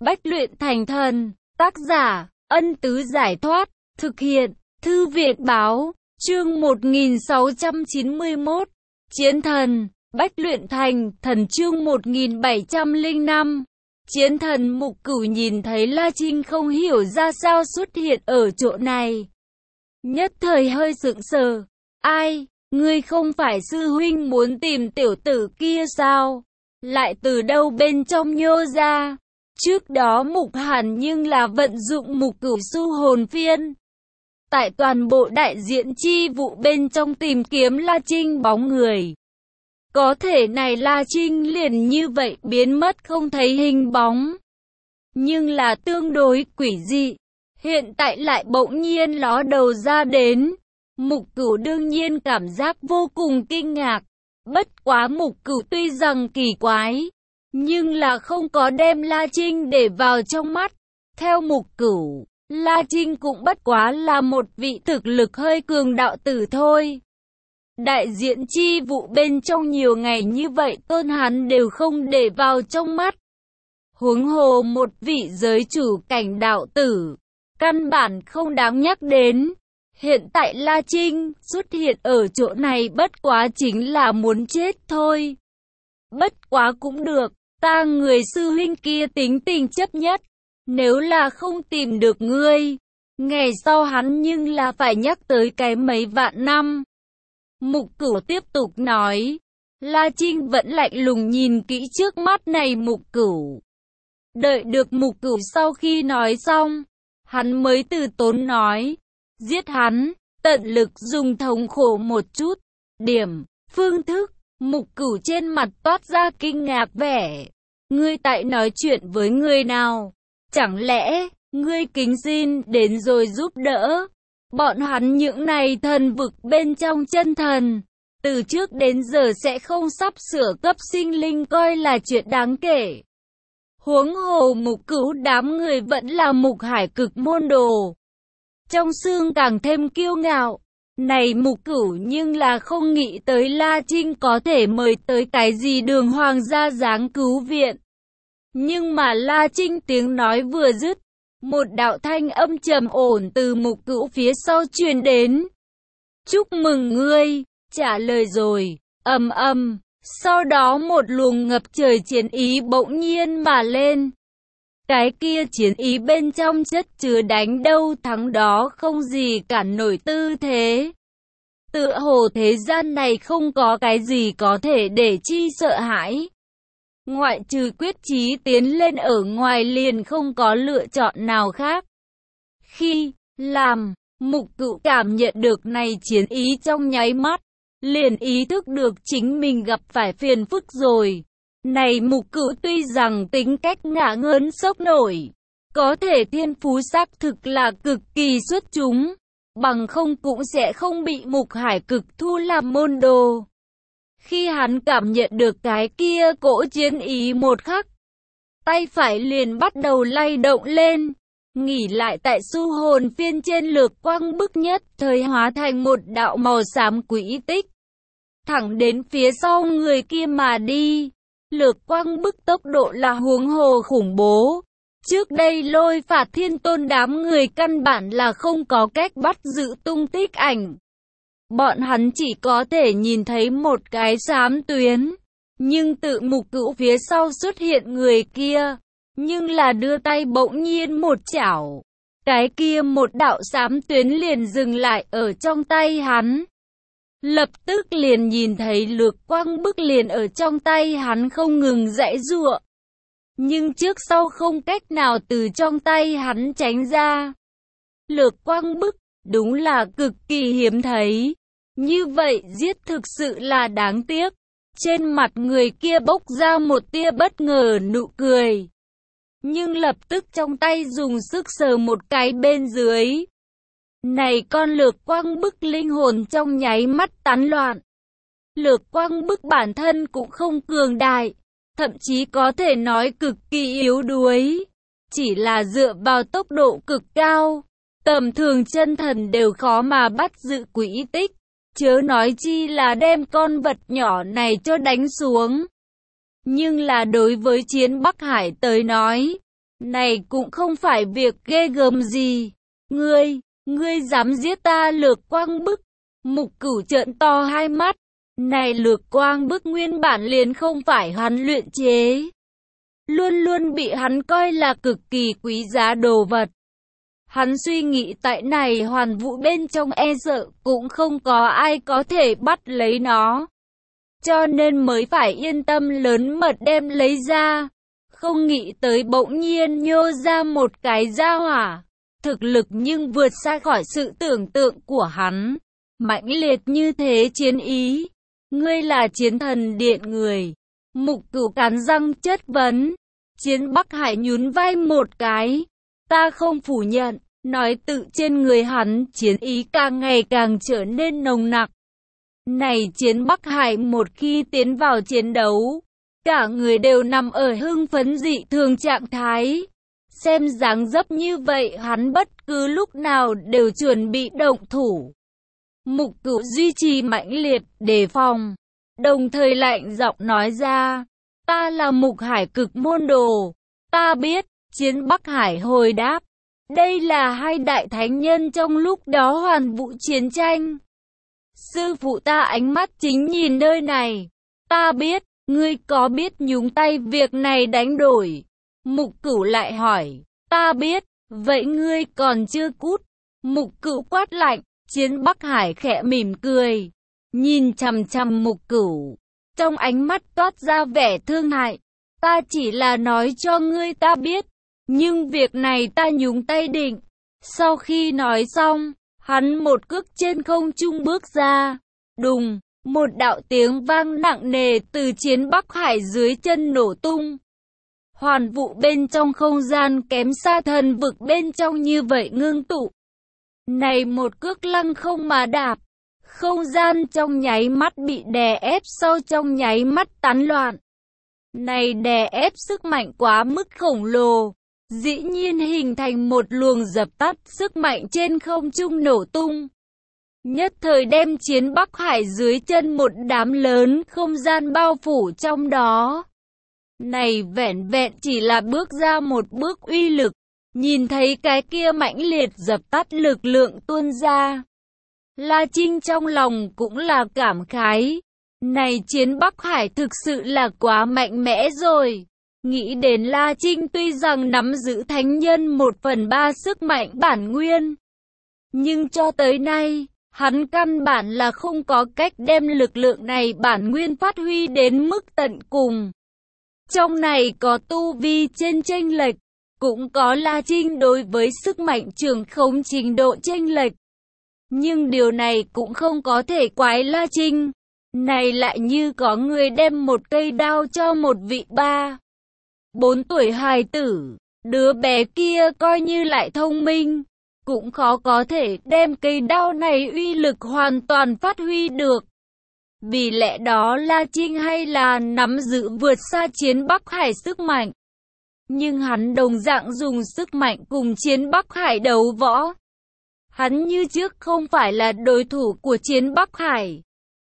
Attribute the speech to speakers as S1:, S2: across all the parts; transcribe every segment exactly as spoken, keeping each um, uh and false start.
S1: Bách luyện thành thần. Tác giả, Ân Tứ Giải Thoát. Thực hiện, Thư viện Báo. Chương một nghìn sáu trăm chín mươi mốt. Chiến thần. Bách luyện thành thần. Chương một nghìn bảy trăm lẻ năm. Chiến thần. Mục Cửu nhìn thấy La Trinh không hiểu ra sao xuất hiện ở chỗ này. Nhất thời hơi sững sờ. Ai? Ngươi không phải sư huynh muốn tìm tiểu tử kia sao? Lại từ đâu bên trong nhô ra? Trước đó Mục Hàn nhưng là vận dụng Mục Cửu su hồn phiên. Tại toàn bộ đại diện chi vụ bên trong tìm kiếm La Trinh bóng người. Có thể này La Trinh liền như vậy biến mất không thấy hình bóng. Nhưng là tương đối quỷ dị. Hiện tại lại bỗng nhiên ló đầu ra đến. Mục Cửu đương nhiên cảm giác vô cùng kinh ngạc. Bất quá Mục Cửu tuy rằng kỳ quái, nhưng là không có đem La Trinh để vào trong mắt. Theo Mục Cửu, La Trinh cũng bất quá là một vị thực lực hơi cường đạo tử thôi. Đại diện chi vụ bên trong nhiều ngày như vậy tôn hắn đều không để vào trong mắt. Huống hồ một vị giới chủ cảnh đạo tử, căn bản không đáng nhắc đến. Hiện tại La Trinh xuất hiện ở chỗ này bất quá chính là muốn chết thôi. Bất quá cũng được, ta người sư huynh kia tính tình chấp nhất. Nếu là không tìm được ngươi, ngày sau hắn nhưng là phải nhắc tới cái mấy vạn năm. Mục Cửu tiếp tục nói. La Trinh vẫn lạnh lùng nhìn kỹ trước mắt này Mục Cửu. Đợi được Mục Cửu sau khi nói xong, hắn mới từ tốn nói. Giết hắn, tận lực dùng thống khổ một chút. Điểm, phương thức. Mục Cửu trên mặt toát ra kinh ngạc vẻ. Ngươi tại nói chuyện với người nào? Chẳng lẽ, ngươi kính xin đến rồi giúp đỡ? Bọn hắn những này thần vực bên trong chân thần, từ trước đến giờ sẽ không sắp sửa cấp sinh linh coi là chuyện đáng kể. Huống hồ Mục Cửu đám người vẫn là Mục Hải cực môn đồ. Trong xương càng thêm kiêu ngạo. Này Mục Cửu nhưng là không nghĩ tới La Trinh có thể mời tới cái gì đường hoàng gia dáng cứu viện. Nhưng mà La Trinh tiếng nói vừa dứt, một đạo thanh âm trầm ổn từ Mục Cửu phía sau truyền đến. Chúc mừng ngươi, trả lời rồi, ầm ầm. Sau đó một luồng ngập trời chiến ý bỗng nhiên mà lên. Cái kia chiến ý bên trong chất chứa đánh đâu thắng đó không gì cản nổi tư thế. Tựa hồ thế gian này không có cái gì có thể để chi sợ hãi. Ngoại trừ quyết chí tiến lên ở ngoài liền không có lựa chọn nào khác. Khi làm, Mục Cửu cảm nhận được này chiến ý trong nháy mắt, liền ý thức được chính mình gặp phải phiền phức rồi. Này Mục Cửu tuy rằng tính cách ngả ngớn sốc nổi, có thể thiên phú xác thực là cực kỳ xuất chúng, bằng không cũng sẽ không bị Mục Hải cực thu làm môn đồ. Khi hắn cảm nhận được cái kia cỗ chiến ý một khắc, tay phải liền bắt đầu lay động lên, nghỉ lại tại su hồn phiên trên lược quang bức nhất thời hóa thành một đạo màu xám quỹ tích, thẳng đến phía sau người kia mà đi. Lược quang bức tốc độ là huống hồ khủng bố. Trước đây Lôi Phạt Thiên Tôn đám người căn bản là không có cách bắt giữ tung tích ảnh. Bọn hắn chỉ có thể nhìn thấy một cái xám tuyến. Nhưng tự Mục Cửu phía sau xuất hiện người kia. Nhưng là đưa tay bỗng nhiên một chảo. Cái kia một đạo xám tuyến liền dừng lại ở trong tay hắn. Lập tức liền nhìn thấy lược quang bức liền ở trong tay hắn không ngừng giãy giụa. Nhưng trước sau không cách nào từ trong tay hắn tránh ra. Lược quang bức, đúng là cực kỳ hiếm thấy. Như vậy giết thực sự là đáng tiếc. Trên mặt người kia bốc ra một tia bất ngờ nụ cười. Nhưng lập tức trong tay dùng sức sờ một cái bên dưới. Này con lược quang bức linh hồn trong nháy mắt tán loạn. Lược quang bức bản thân cũng không cường đại, thậm chí có thể nói cực kỳ yếu đuối. Chỉ là dựa vào tốc độ cực cao, tầm thường chân thần đều khó mà bắt giữ quỹ tích. Chớ nói chi là đem con vật nhỏ này cho đánh xuống. Nhưng là đối với Chiến Bắc Hải tới nói, Này cũng không phải việc ghê gớm gì. Ngươi, ngươi dám giết ta? Lược Quang Bức. Mục Cửu trợn to hai mắt. Này Lược Quang Bức nguyên bản liền không phải hắn luyện chế. Luôn luôn bị hắn coi là cực kỳ quý giá đồ vật. Hắn suy nghĩ tại này hoàn vũ bên trong e sợ cũng không có ai có thể bắt lấy nó. Cho nên mới phải yên tâm lớn mật đem lấy ra. Không nghĩ tới bỗng nhiên nhô ra một cái gia hỏa. Thực lực nhưng vượt xa khỏi sự tưởng tượng của hắn. Mãnh liệt như thế chiến ý. Ngươi là Chiến Thần Điện người. Mục Cửu cắn răng chất vấn. Chiến Bắc Hải nhún vai một cái. Ta không phủ nhận. Nói tự trên người hắn chiến ý càng ngày càng trở nên nồng nặc. Này Chiến Bắc Hải một khi tiến vào chiến đấu, cả người đều nằm ở hưng phấn dị thường trạng thái. Xem dáng dấp như vậy hắn bất cứ lúc nào đều chuẩn bị động thủ. Mục Cửu duy trì mãnh liệt đề phòng, đồng thời lạnh giọng nói ra, ta là Mục Hải Cực môn đồ. Ta biết. Chiến Bắc Hải hồi đáp, đây là hai đại thánh nhân trong lúc đó hoàn vũ chiến tranh. Sư phụ ta ánh mắt chính nhìn nơi này. Ta biết, ngươi có biết nhúng tay việc này đánh đổi? Mục Cửu lại hỏi, ta biết, vậy ngươi còn chưa cút? Mục Cửu quát lạnh. Chiến Bắc Hải khẽ mỉm cười, nhìn chằm chằm Mục Cửu, trong ánh mắt toát ra vẻ thương hại. Ta chỉ là nói cho ngươi ta biết, nhưng việc này ta nhúng tay định. Sau khi nói xong, hắn một cước trên không trung bước ra. Đùng, một đạo tiếng vang nặng nề từ Chiến Bắc Hải dưới chân nổ tung. Hoàn vũ bên trong không gian kém xa thần vực bên trong như vậy ngưng tụ. Này một cước lăng không mà đạp, không gian trong nháy mắt bị đè ép sau trong nháy mắt tán loạn. Này đè ép sức mạnh quá mức khổng lồ, dĩ nhiên hình thành một luồng dập tắt sức mạnh trên không trung nổ tung. Nhất thời đem Chiến Bắc Hải dưới chân một đám lớn không gian bao phủ trong đó. Này vẻn vẹn chỉ là bước ra một bước uy lực, nhìn thấy cái kia mãnh liệt dập tắt lực lượng tuôn ra. La Trinh trong lòng cũng là cảm khái. Này Chiến Bắc Hải thực sự là quá mạnh mẽ rồi. Nghĩ đến La Trinh tuy rằng nắm giữ thánh nhân một phần ba sức mạnh bản nguyên, nhưng cho tới nay, hắn căn bản là không có cách đem lực lượng này bản nguyên phát huy đến mức tận cùng. Trong này có tu vi trên chênh lệch, cũng có La Trinh đối với sức mạnh trường khống trình độ chênh lệch. Nhưng điều này cũng không có thể quái La Trinh. Này lại như có người đem một cây đao cho một vị ba, bốn tuổi hài tử. Đứa bé kia coi như lại thông minh, cũng khó có thể đem cây đao này uy lực hoàn toàn phát huy được. Vì lẽ đó La Trinh hay là nắm giữ vượt xa Chiến Bắc Hải sức mạnh. Nhưng hắn đồng dạng dùng sức mạnh cùng Chiến Bắc Hải đấu võ. Hắn như trước không phải là đối thủ của Chiến Bắc Hải.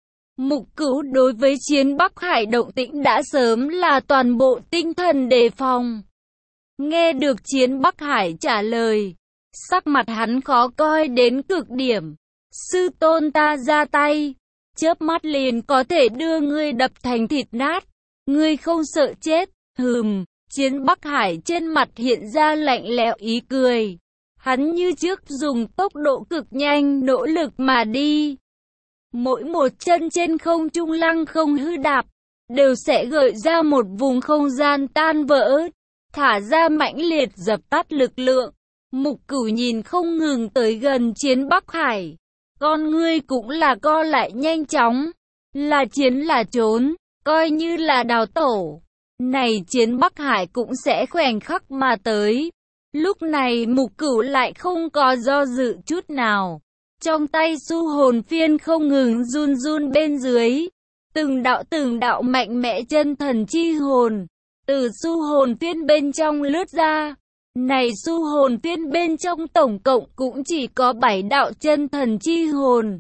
S1: Mục Cửu đối với Chiến Bắc Hải động tĩnh đã sớm là toàn bộ tinh thần đề phòng. Nghe được Chiến Bắc Hải trả lời, sắc mặt hắn khó coi đến cực điểm. Sư tôn ta ra tay, chớp mắt liền có thể đưa ngươi đập thành thịt nát. Ngươi không sợ chết? Hừm. Chiến Bắc Hải trên mặt hiện ra lạnh lẽo ý cười. Hắn như trước dùng tốc độ cực nhanh nỗ lực mà đi. Mỗi một chân trên không trung lăng không hư đạp, đều sẽ gợi ra một vùng không gian tan vỡ, thả ra mãnh liệt dập tắt lực lượng. Mục Cửu nhìn không ngừng tới gần Chiến Bắc Hải. Con ngươi cũng là co lại nhanh chóng. Là chiến là trốn, coi như là đào tổ. Này Chiến Bắc Hải cũng sẽ khoảnh khắc mà tới. Lúc này Mục Cửu lại không có do dự chút nào. Trong tay su hồn phiên không ngừng run run bên dưới. Từng đạo từng đạo mạnh mẽ chân thần chi hồn từ su hồn phiên bên trong lướt ra. Này su hồn phiên bên trong tổng cộng cũng chỉ có bảy đạo chân thần chi hồn.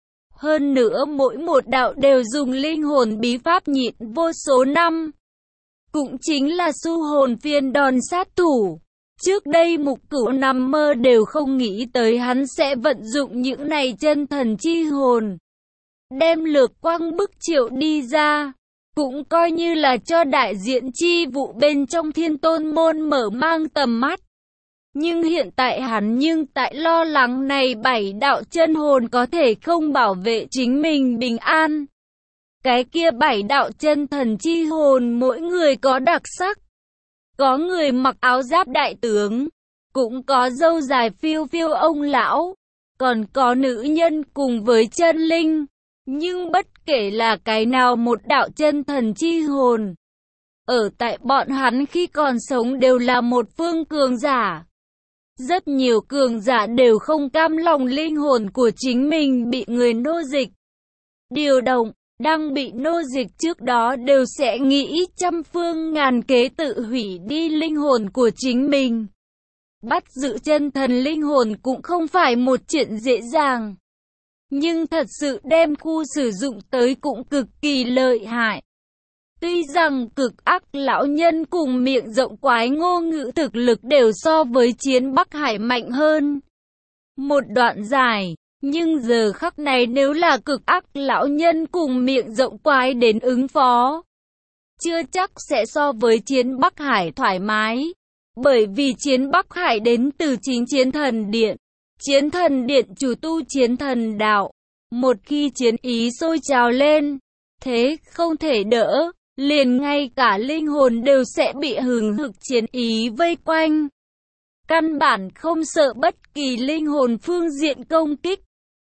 S1: Hơn nữa mỗi một đạo đều dùng linh hồn bí pháp nhịn vô số năm. Cũng chính là su hồn phiên đòn sát thủ. Trước đây Mục Cửu nằm mơ đều không nghĩ tới hắn sẽ vận dụng những này chân thần chi hồn, đem Lược Quang bức triệu đi ra, cũng coi như là cho đại diện chi vụ bên trong Thiên Tôn môn mở mang tầm mắt. Nhưng hiện tại hắn nhưng tại lo lắng này bảy đạo chân hồn có thể không bảo vệ chính mình bình an. Cái kia bảy đạo chân thần chi hồn mỗi người có đặc sắc. Có người mặc áo giáp đại tướng, cũng có râu dài phiêu phiêu ông lão, còn có nữ nhân cùng với chân linh. Nhưng bất kể là cái nào một đạo chân thần chi hồn, ở tại bọn hắn khi còn sống đều là một phương cường giả. Rất nhiều cường giả đều không cam lòng linh hồn của chính mình bị người nô dịch, điều động. Đang bị nô dịch trước đó đều sẽ nghĩ trăm phương ngàn kế tự hủy đi linh hồn của chính mình. Bắt giữ chân thần linh hồn cũng không phải một chuyện dễ dàng. Nhưng thật sự đem khu sử dụng tới cũng cực kỳ lợi hại. Tuy rằng cực ác lão nhân cùng miệng rộng quái ngô ngữ thực lực đều so với chiến Bắc Hải mạnh hơn một đoạn dài. Nhưng giờ khắc này nếu là cực ác lão nhân cùng miệng rộng quái đến ứng phó, chưa chắc sẽ so với chiến Bắc Hải thoải mái. Bởi vì chiến Bắc Hải đến từ chính chiến thần điện. Chiến thần điện chủ tu chiến thần đạo. Một khi chiến ý sôi trào lên, thế không thể đỡ, liền ngay cả linh hồn đều sẽ bị hừng hực chiến ý vây quanh. Căn bản không sợ bất kỳ linh hồn phương diện công kích.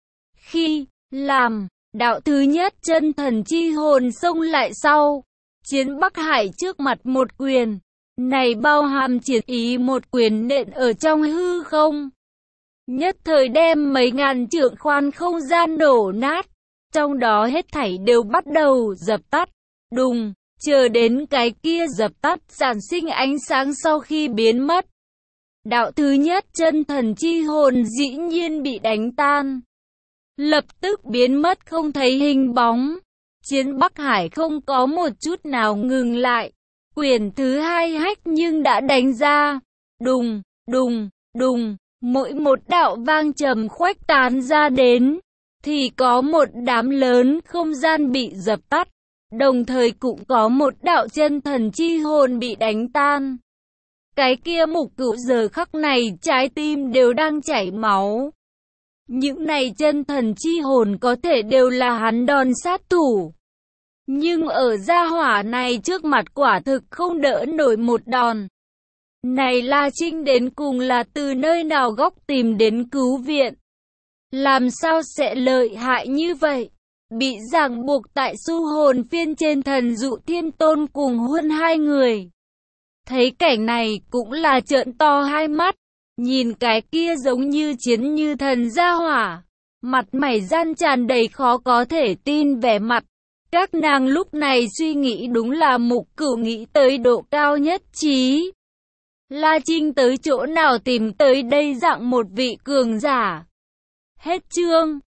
S1: Khi làm đạo thứ nhất chân thần chi hồn xông lại sau, chiến Bắc Hải trước mặt một quyền, này bao hàm chiến ý một quyền nện ở trong hư không. Nhất thời đem mấy ngàn trượng khoan không gian đổ nát, trong đó hết thảy đều bắt đầu dập tắt. Đùng, chờ đến cái kia dập tắt sản sinh ánh sáng sau khi biến mất. Đạo thứ nhất chân thần chi hồn dĩ nhiên bị đánh tan, lập tức biến mất không thấy hình bóng. Chiến Bắc Hải không có một chút nào ngừng lại. Quyền thứ hai hách nhưng đã đánh ra. Đùng, đùng, đùng, mỗi một đạo vang trầm khuếch tán ra đến, thì có một đám lớn không gian bị dập tắt. Đồng thời cũng có một đạo chân thần chi hồn bị đánh tan. Cái kia Mục Cửu giờ khắc này trái tim đều đang chảy máu. Những này chân thần chi hồn có thể đều là hắn đòn sát thủ. Nhưng ở gia hỏa này trước mặt quả thực không đỡ nổi một đòn. Này La Trinh đến cùng là từ nơi nào góc tìm đến cứu viện? Làm sao sẽ lợi hại như vậy? Bị ràng buộc tại su hồn phiên trên thần dụ thiên tôn cùng hơn hai người. Thấy cảnh này cũng là trợn to hai mắt. Nhìn cái kia giống như chiến như thần gia hỏa, mặt mày gian tràn đầy khó có thể tin vẻ mặt. Các nàng lúc này suy nghĩ đúng là Mục Cửu nghĩ tới độ cao nhất trí. La Trinh tới chỗ nào tìm tới đây dạng một vị cường giả. Hết chương.